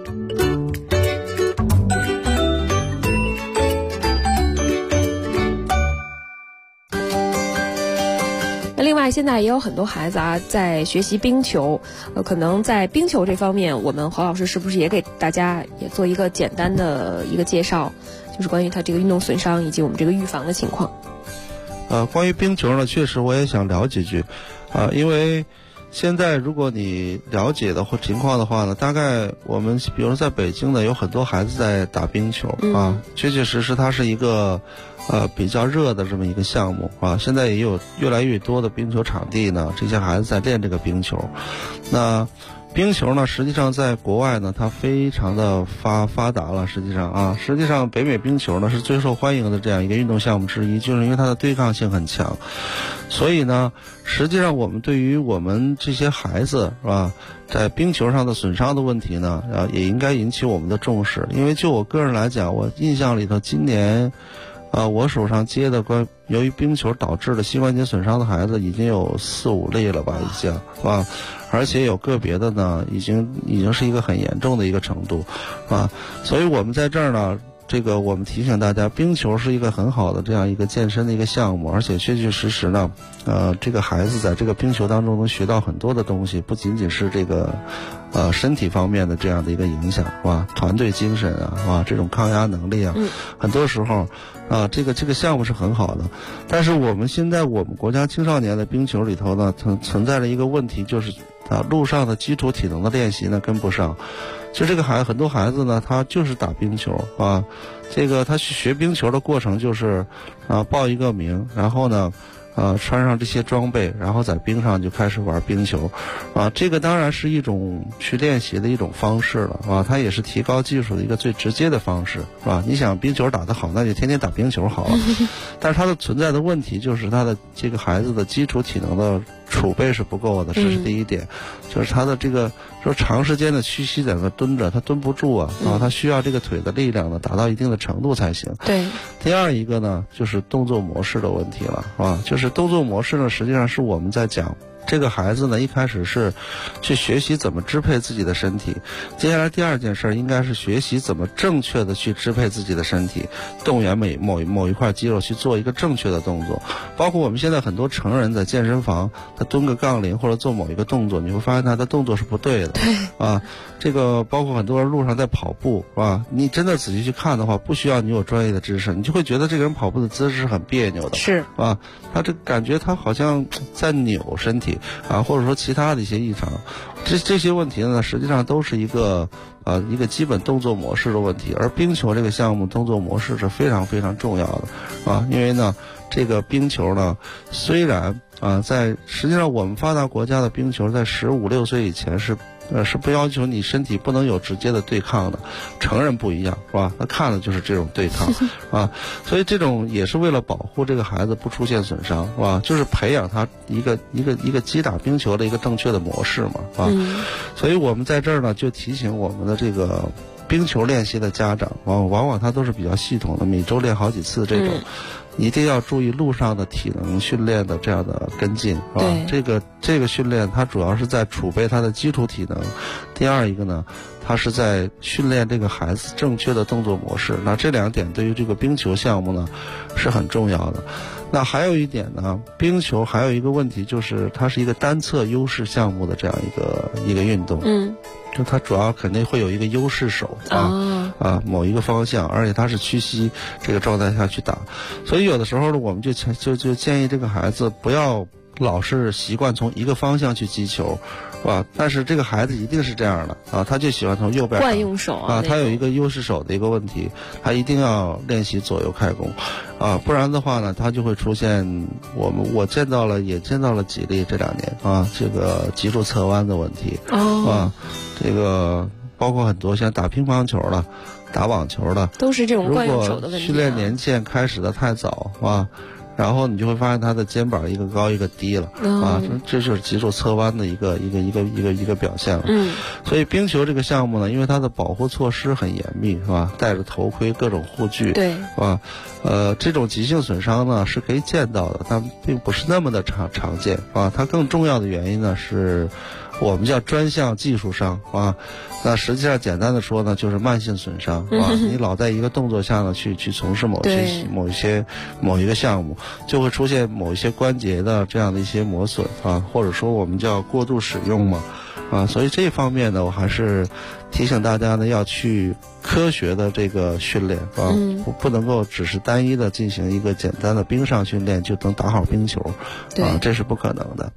另外现在也有很多孩子在学习冰球，可能在冰球这方面，我们侯老师是不是也给大家也做一个简单的一个介绍，就是关于他这个运动损伤以及我们这个预防的情况。 关于冰球呢，确实我也想聊几句因为现在如果你了解的情况的话呢，大概我们比如在北京呢有很多孩子在打冰球确确实实它是一个比较热的这么一个项目现在也有越来越多的冰球场地呢，这些孩子在练这个冰球。那冰球呢实际上在国外呢它非常的发达了，实际上北美冰球呢是最受欢迎的这样一个运动项目之一，就是因为它的对抗性很强。所以呢实际上我们对于我们这些孩子在冰球上的损伤的问题呢也应该引起我们的重视。因为就我个人来讲，我印象里头今年我手上接的由于冰球导致的膝关节损伤的孩子已经有4-5例了吧，已经而且有个别的呢已经是一个很严重的一个程度所以我们在这儿呢这个我们提醒大家，冰球是一个很好的这样一个健身的一个项目，而且确确实实呢，这个孩子在这个冰球当中能学到很多的东西，不仅仅是这个身体方面的这样的一个影响，是吧？团队精神啊，是吧？这种抗压能力啊，很多时候这个项目是很好的。但是我们现在我们国家青少年的冰球里头呢，存在着一个问题，就是路上的基础体能的练习呢跟不上。就这个很多孩子呢，他就是打冰球啊，这个他去学冰球的过程就是报一个名，然后呢穿上这些装备，然后在冰上就开始玩冰球这个当然是一种去练习的一种方式了它也是提高技术的一个最直接的方式，是吧？你想冰球打得好，那就天天打冰球好了但是它的存在的问题就是他的这个孩子的基础体能的储备是不够的，这是第一点。就是他的这个说长时间的屈膝在那蹲着，他蹲不住他需要这个腿的力量呢达到一定的程度才行。 对。 第二一个呢，就是动作模式的问题了，是吧？就是动作模式呢，实际上是我们在讲这个孩子呢，一开始是去学习怎么支配自己的身体，接下来第二件事应该是学习怎么正确的去支配自己的身体，动员某一块肌肉去做一个正确的动作。包括我们现在很多成人在健身房，他蹲个杠铃或者做某一个动作，你会发现他的动作是不对的。对这个包括很多人路上在跑步，是吧？你真的仔细去看的话，不需要你有专业的知识，你就会觉得这个人跑步的姿势是很别扭的，是吧？他这感觉他好像在扭身体或者说其他的一些异常，这些问题呢，实际上都是一个基本动作模式的问题。而冰球这个项目动作模式是非常非常重要的因为呢，这个冰球呢，虽然实际上我们发达国家的冰球在15、16岁以前是不要求你身体不能有直接的对抗的，成人不一样，是吧？他看的就是这种对抗所以这种也是为了保护这个孩子不出现损伤，是吧？就是培养他一个击打冰球的一个正确的模式嘛所以我们在这儿呢就提醒我们的这个冰球练习的家长往往他都是比较系统的，每周练好几次这种一定要注意路上的体能训练的这样的跟进，是吧？这个训练它主要是在储备他的基础体能，第二一个呢，它是在训练这个孩子正确的动作模式。那这两点对于这个冰球项目呢是很重要的。那还有一点呢，冰球还有一个问题就是它是一个单侧优势项目的这样一个运动就它主要肯定会有一个优势手某一个方向，而且它是屈膝这个状态下去打，所以有的时候呢，我们就建议这个孩子不要老是习惯从一个方向去击球，是吧？但是这个孩子一定是这样的他就喜欢从右边惯用手他有一个优势手的一个问题，他一定要练习左右开弓不然的话呢，他就会出现我见到了几例这2年这个脊柱侧弯的问题这个包括很多像打乒乓球的、打网球的， 都是这种惯用手的问题。 如果训练年限开始的太早然后你就会发现他的肩膀一个高一个低了这就是脊柱侧弯的一个表现了所以冰球这个项目呢，因为它的保护措施很严密，是吧？戴着头盔，各种护具，对，是吧？这种急性损伤呢是可以见到的，但并不是那么的常见它更重要的原因呢是我们叫专项技术伤那实际上简单的说呢，就是慢性损伤你老在一个动作下呢去从事某一个项目，就会出现某一些关节的这样的一些磨损或者说我们叫过度使用嘛所以这方面呢，我还是提醒大家呢要去科学的这个训练不能够只是单一的进行一个简单的冰上训练就能打好冰球这是不可能的。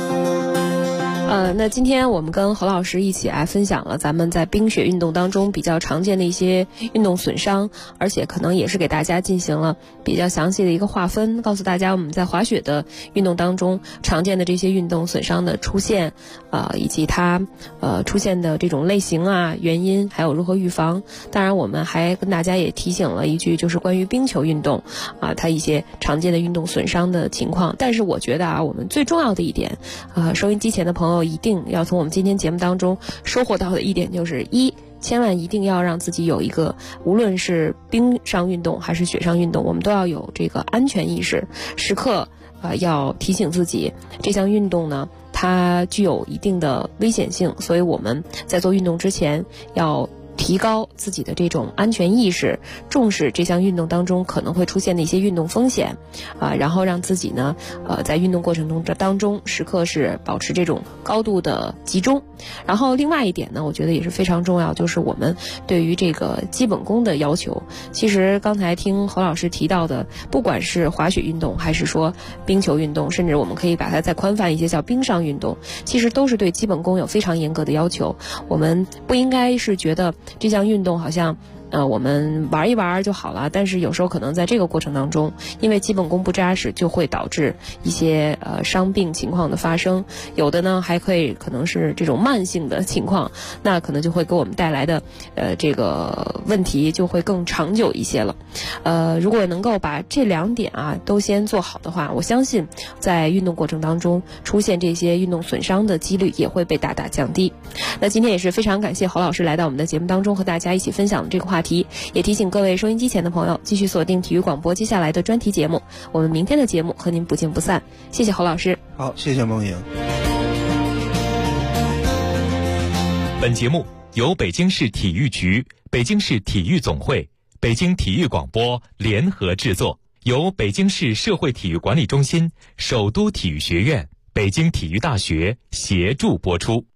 那今天我们跟何老师一起来分享了咱们在冰雪运动当中比较常见的一些运动损伤，而且可能也是给大家进行了比较详细的一个划分，告诉大家我们在滑雪的运动当中常见的这些运动损伤的出现以及它出现的这种类型原因，还有如何预防。当然我们还跟大家也提醒了一句，就是关于冰球运动它一些常见的运动损伤的情况。但是我觉得我们最重要的一点收音机前的朋友一定要从我们今天节目当中收获到的一点就是千万一定要让自己有一个，无论是冰上运动还是雪上运动，我们都要有这个安全意识，时刻要提醒自己这项运动呢它具有一定的危险性，所以我们在做运动之前要提提高自己的这种安全意识，重视这项运动当中可能会出现的一些运动风险然后让自己呢在运动过程当中时刻是保持这种高度的集中。然后另外一点呢，我觉得也是非常重要，就是我们对于这个基本功的要求。其实刚才听侯老师提到的，不管是滑雪运动还是说冰球运动，甚至我们可以把它再宽泛一些叫冰上运动，其实都是对基本功有非常严格的要求。我们不应该是觉得这项运动好像我们玩一玩就好了，但是有时候可能在这个过程当中，因为基本功不扎实，就会导致一些伤病情况的发生。有的呢还可能是这种慢性的情况，那可能就会给我们带来的这个问题就会更长久一些了。如果能够把这2点都先做好的话，我相信在运动过程当中出现这些运动损伤的几率也会被大大降低。那今天也是非常感谢侯老师来到我们的节目当中，和大家一起分享这个话题，也提醒各位收音机前的朋友继续锁定体育广播接下来的专题节目，我们明天的节目和您不见不散。谢谢侯老师。 好，谢谢梦莹。 本节目由北京市体育局、北京市体育总会、北京体育广播联合制作，由北京市社会体育管理中心、首都体育学院、北京体育大学协助播出。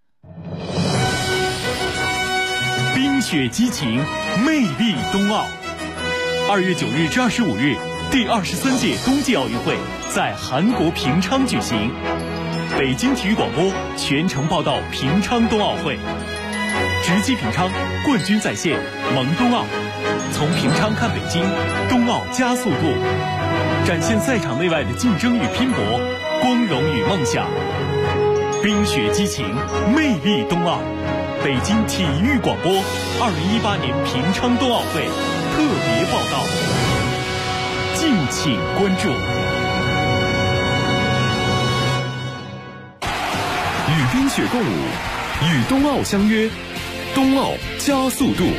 冰雪激情，魅力冬奥。2月9日至25日，第23届冬季奥运会在韩国平昌举行。北京体育广播全程报道平昌冬奥会，直击平昌，冠军在线，萌冬奥。从平昌看北京，冬奥加速度，展现赛场内外的竞争与拼搏，光荣与梦想。冰雪激情，魅力冬奥。北京体育广播2018年平昌冬奥会特别报道，敬请关注。 与冰雪共舞，与冬奥相约，冬奥加速度。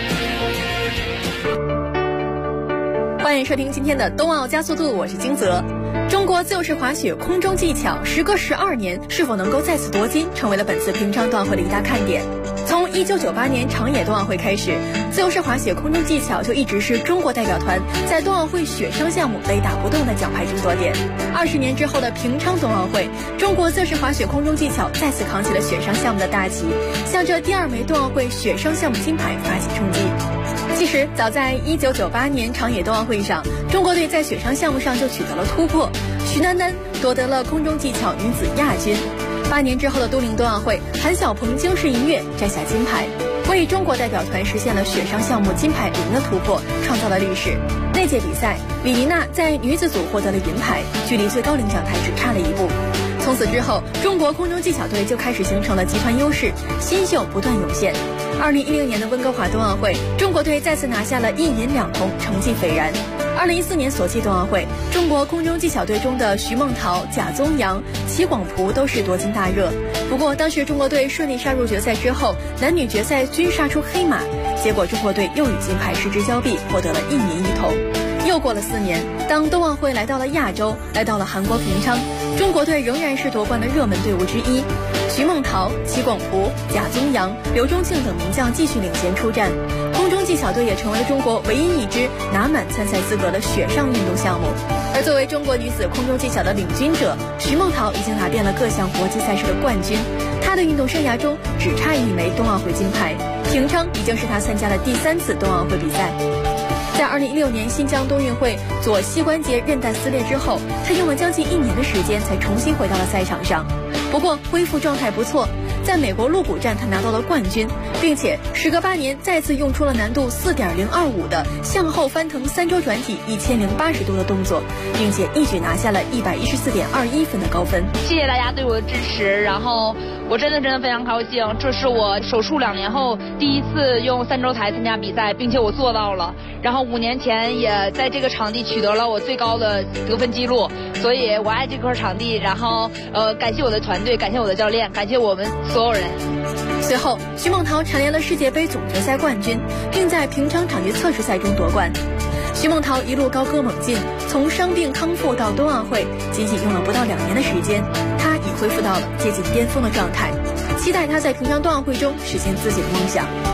欢迎收听今天的冬奥加速度，我是金泽。中国自由式滑雪空中技巧时隔12年是否能够再次夺金，成为了本次平昌冬奥会的一大看点。从1998年长野冬奥会开始，自由式滑雪空中技巧就一直是中国代表团在冬奥会雪上项目雷打不动的奖牌争夺点。20年之后的平昌冬奥会，中国自由式滑雪空中技巧再次扛起了雪上项目的大旗，向着第2枚冬奥会雪上项目金牌发起冲击。其实早在1998年长野冬奥会上，中国队在雪上项目上就取得了突破，徐丹丹夺得了空中技巧女子亚军。8年之后的都灵冬奥会，韩晓鹏惊世一跃摘下金牌，为中国代表团实现了雪上项目金牌0的突破，创造了历史。那届比赛，李妮娜在女子组获得了银牌，距离最高领奖台只差了1步。从此之后，中国空中技巧队就开始形成了集团优势，新秀不断涌现。2010年的温哥华冬奥会，中国队再次拿下了1银2铜，成绩斐然。2014年索契冬奥会，中国空中技巧队中的徐梦桃、贾宗洋、齐广璞都是夺金大热。不过，当时中国队顺利杀入决赛之后，男女决赛均杀出黑马，结果中国队又与金牌失之交臂，获得了1银1铜。又过了4年，当冬奥会来到了亚洲，来到了韩国平昌，中国队仍然是夺冠的热门队伍之一。徐梦桃、齐广璞、贾宗洋、刘钟庆等名将继续领衔出战，空中技巧队也成为了中国唯一一支拿满参赛资格的雪上运动项目。而作为中国女子空中技巧的领军者，徐梦桃已经拿遍了各项国际赛事的冠军，她的运动生涯中只差1枚冬奥会金牌。平昌已经是她参加的第3次冬奥会比赛。在2016年新疆冬运会左膝关节韧带撕裂之后，他用了将近1年的时间才重新回到了赛场上。不过恢复状态不错，在美国鹿谷站他拿到了冠军，并且时隔8年再次用出了难度4.025的向后翻腾3周转体1080度的动作，并且一举拿下了114.21分的高分。 谢谢大家对我的支持，然后我真的非常高兴，这是我手术2年后第一次用3周台参加比赛，并且我做到了。然后5年前也在这个场地取得了我最高的得分记录，所以我爱这块场地。然后感谢我的团队，感谢我的教练，感谢我们所有人。 随后，徐梦桃蝉联了世界杯总决赛冠军，并在平昌场地测试赛中夺冠。徐梦桃一路高歌猛进，从伤病康复到冬奥会，仅仅用了不到2年的时间，她已恢复到了接近巅峰的状态。期待她在平昌冬奥会中实现自己的梦想。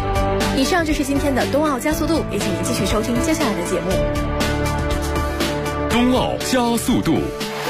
以上就是今天的冬奥加速度，也请您继续收听接下来的节目。 冬奥加速度。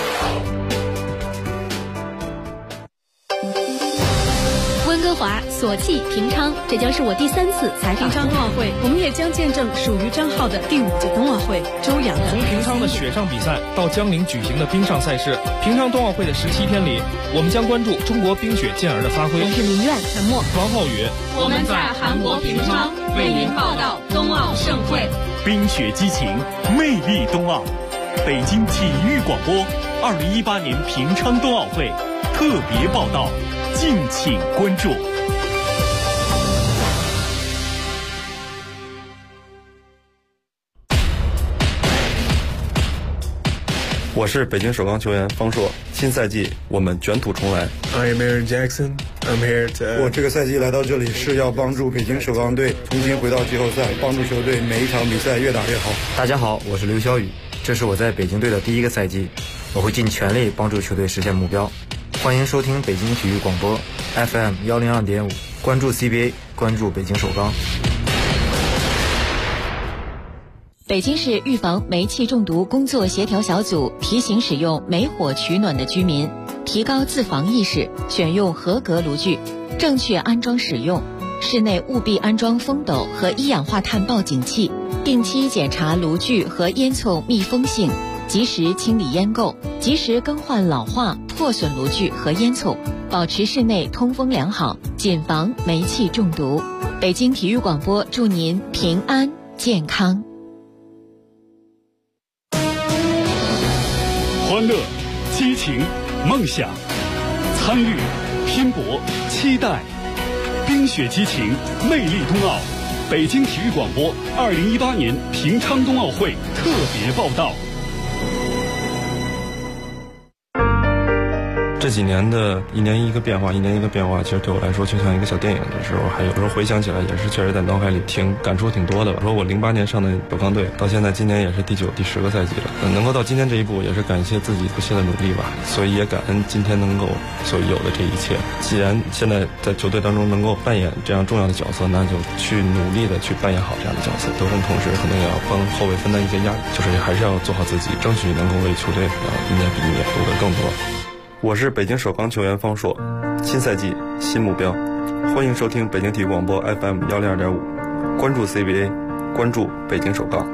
温哥华、索契、平昌，这将是我第3次采访平昌冬奥会，我们也将见证属于张浩的第5届冬奥会。周洋从平昌的雪上比赛到江陵举行的冰上赛事，平昌冬奥会的17天里，我们将关注中国冰雪健儿的发挥。 我是明苑陈默、 王浩宇， 我们在韩国平昌为您报道冬奥盛会。 冰雪激情，魅力冬奥。北京体育广播2018年平昌冬奥会特别报道，敬请关注。 我是北京首钢球员方硕，新赛季我们卷土重来。 I'm Aaron Jackson. I'm here to. 我这个赛季来到这里是要帮助北京首钢队重新回到季后赛，帮助球队每一场比赛越打越好。 大家好，我是刘晓宇，这是我在北京队的第1个赛季，我会尽全力帮助球队实现目标。欢迎收听北京体育广播 FM 102.5，关注 CBA， 关注北京首钢。 北京市预防煤气中毒工作协调小组提醒使用煤火取暖的居民提高自防意识，选用合格炉具，正确安装使用。室内务必安装风斗和一氧化碳报警器，定期检查炉具和烟囱密封性，及时清理烟垢，及时更换老化破损炉具和烟囱，保持室内通风良好，谨防煤气中毒。北京体育广播祝您平安健康。 欢乐、激情、梦想，参与、拼搏、期待，冰雪激情，魅力冬奥。北京体育广播2018年平昌冬奥会特别报道。 这几年的一年一个变化，其实对我来说就像一个小电影的时候，还有时候回想起来也是确实在脑海里感触挺多的。我说我08年上的首钢队，到现在今年也是第9、第10个赛季了，能够到今天这一步，也是感谢自己不懈的努力吧。所以也感恩今天能够所有的这一切。既然现在在球队当中能够扮演这样重要的角色，那就去努力的去扮演好这样的角色。得分同时可能也要帮后卫分担一些压力，就是还是要做好自己，争取能够为球队一年比一年夺得更多。我是北京首钢球员方硕，新赛季新目标，欢迎收听北京体育广播 FM 102.5，关注 CBA， 关注北京首钢。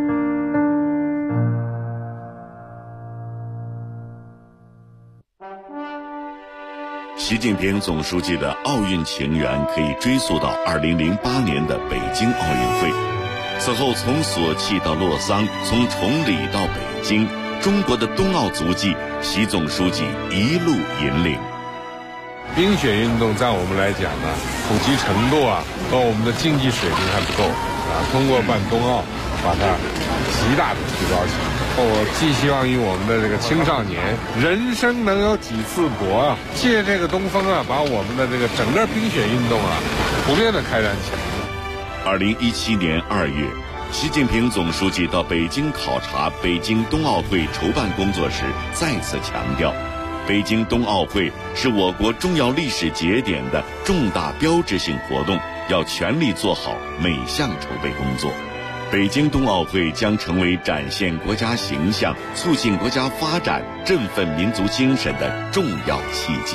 习近平总书记的奥运情缘可以追溯到2008年的北京奥运会，此后从索契到洛桑，从崇礼到北京，中国的冬奥足迹，习总书记一路引领。 冰雪运动在我们来讲呢，普及程度和我们的竞技水平还不够通过办冬奥，把它极大的提高起来。我寄希望于我们的这个青少年，人生能有几次搏借这个东风把我们的这个整个冰雪运动普遍的开展起来。 2017年2月。习近平总书记到北京考察北京冬奥会筹办工作时，再次强调，北京冬奥会是我国重要历史节点的重大标志性活动，要全力做好每项筹备工作。北京冬奥会将成为展现国家形象、促进国家发展、振奋民族精神的重要契机。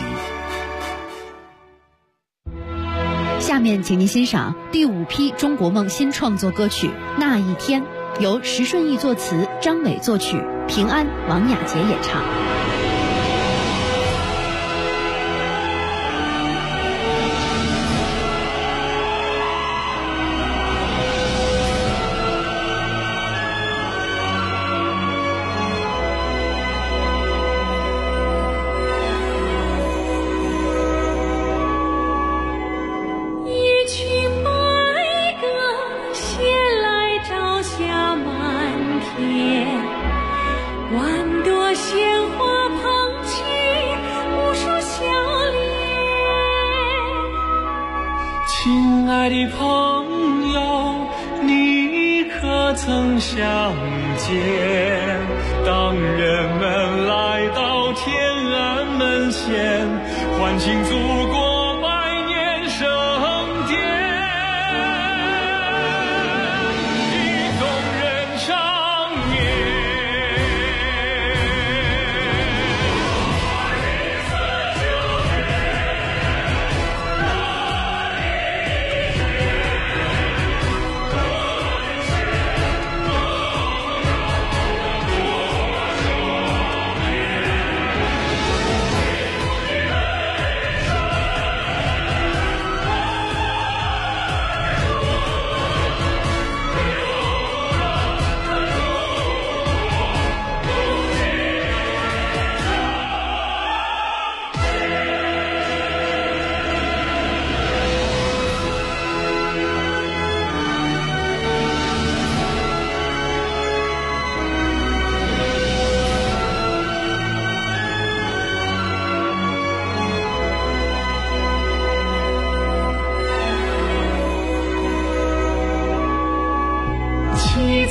下面请您欣赏第5批中国梦新创作歌曲《那一天》，由石顺义作词，张伟作曲，平安、王雅洁演唱。 亲爱的朋友，你可曾想见，当人们来到天安门前，欢庆祖国百年盛典，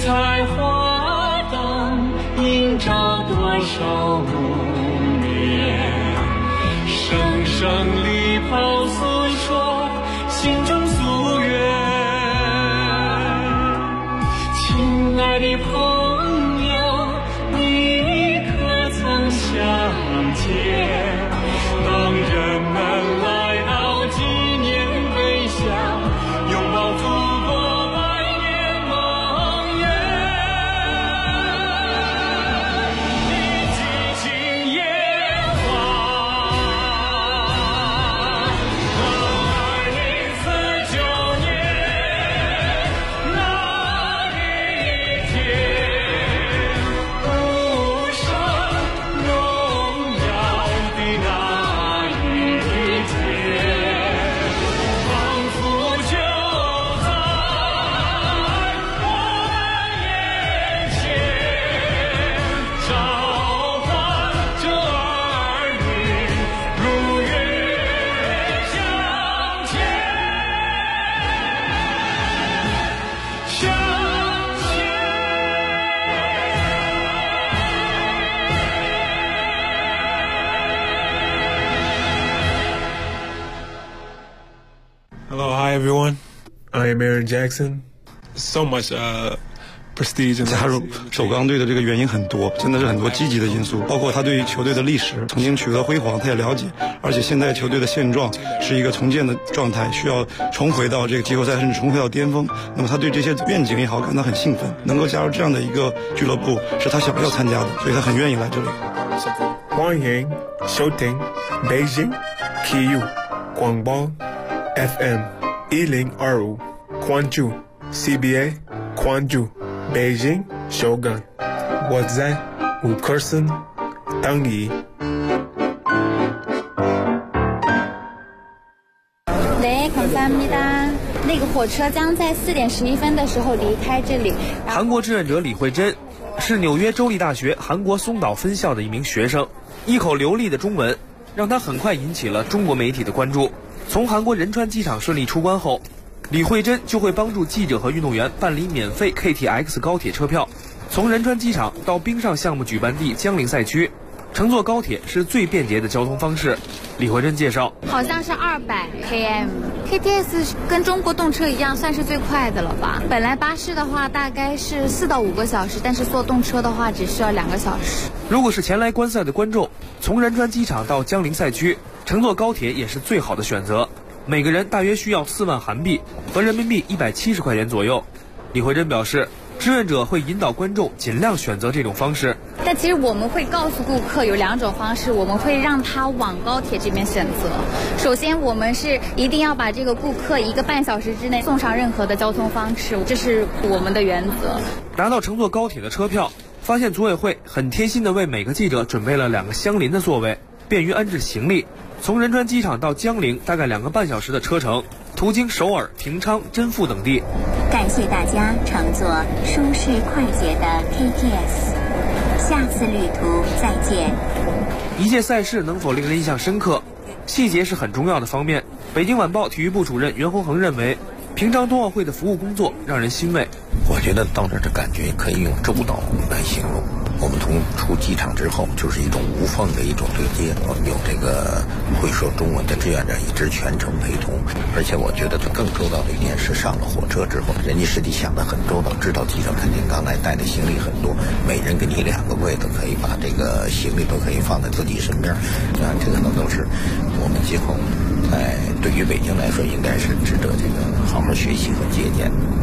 彩花灯映照多少无眠，声声礼炮诉说心中夙愿。亲爱的朋友，你可曾想见，当人们来到纪念碑下，拥抱祖国百年梦圆，你激情烟花，到2049年那一天，无声荣耀的那一天，仿佛就在我们眼前，召唤着儿女如约向前，向前。 Hello, hi everyone. I am Aaron Jackson. So much prestige in 加入首钢队的这个原因很多，真的是很多积极的因素，包括他对于球队的历史曾经取得辉煌，他也了解，而且现在球队的现状是一个重建的状态，需要重回到这个季后赛，甚至重回到巅峰。那么他对这些愿景也好感到很兴奋，能够加入这样的一个俱乐部是他想要参加的，所以他很愿意来这里。 欢迎收听北京体育广播 FM 1025，关注 CBA， 关注北京首钢，我在吴克森等你。 네 감사합니다。那个火车将在4点11分的时候离开这里。 韩国志愿者李慧珍是纽约州立大学韩国松岛分校的一名学生，一口流利的中文让他很快引起了中国媒体的关注。从韩国仁川机场顺利出关后，李慧珍就会帮助记者和运动员办理免费 KTX 高铁车票，从仁川机场到冰上项目举办地江陵赛区，乘坐高铁是最便捷的交通方式。李慧珍介绍， 好像是200 km，KTX 跟中国动车一样，算是最快的了吧。本来巴士的话大概是4到5个小时，但是坐动车的话只需要2个小时。 如果是前来观赛的观众，从仁川机场到江陵赛区，乘坐高铁也是最好的选择。每个人大约需要4万韩币，合人民币170块钱左右。李慧珍表示，志愿者会引导观众尽量选择这种方式。 但其实我们会告诉顾客有2种方式，我们会让他往高铁这边选择。首先，我们是一定要把这个顾客1个半小时之内送上任何的交通方式，这是我们的原则。 拿到乘坐高铁的车票，发现组委会很贴心地为每个记者准备了2个相邻的座位，便于安置行李。从仁川机场到江陵大概2个半小时的车程，途经首尔、平昌、真富等地。 感谢大家乘坐舒适快捷的 KTX， 下次旅途再见。 一届赛事能否令人印象深刻，细节是很重要的方面。北京晚报体育部主任袁宏恒认为，平昌冬奥会的服务工作让人欣慰。 我觉得到这儿的感觉可以用周到来形容。我们从出机场之后，就是一种无缝的一种对接。我们有这个会说中文的志愿者一直全程陪同，而且我觉得更周到的一点是，上了火车之后，人家实际想得很周到，知道机长肯定刚来带的行李很多，每人给你2个柜子，可以把这个行李都可以放在自己身边。这个都是我们今后对于北京来说，应该是值得这个好好学习和借鉴的。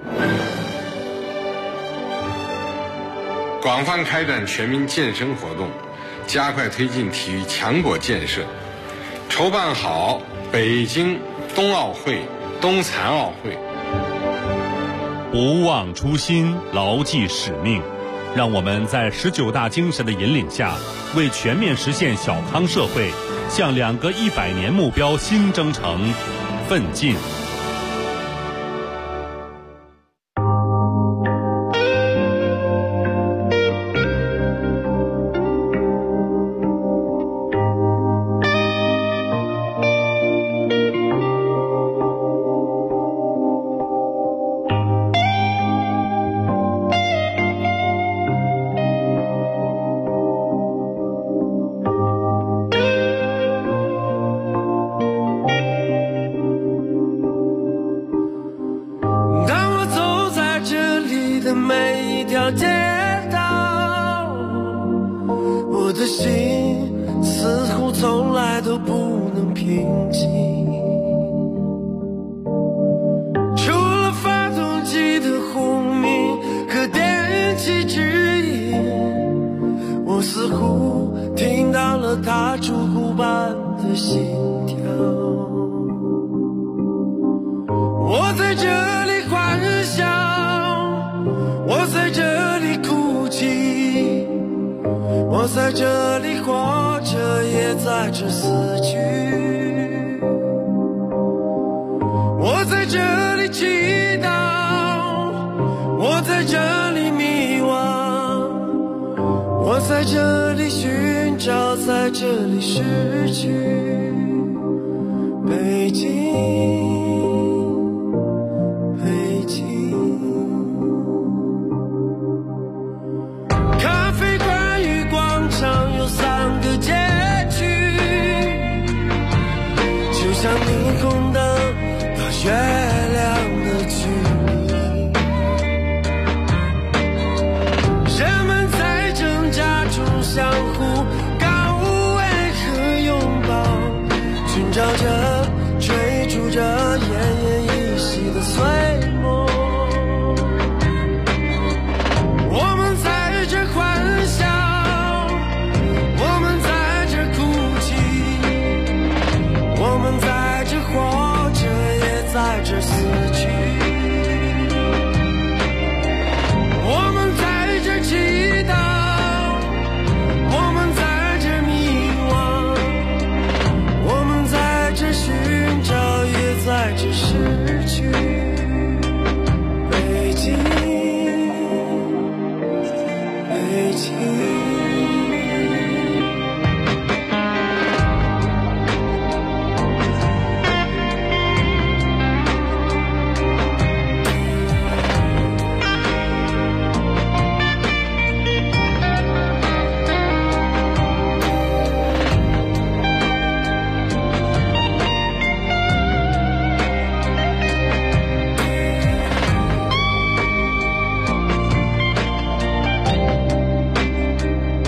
广泛开展全民健身活动，加快推进体育强国建设，筹办好北京冬奥会、冬残奥会。 不忘初心，牢记使命，让我们在19大精神的引领下，为全面实现小康社会，向2个100年目标新征程奋进。 的每一条街道，我的心似乎从来都不能平静。除了发动机的轰鸣和电气指引，我似乎听到了它烛骨般的心跳。我在这里欢笑，我在这里哭泣，我在这里活着，也在这死去。我在这里祈祷，我在这里迷惘，我在这里寻找，在这里失去。北京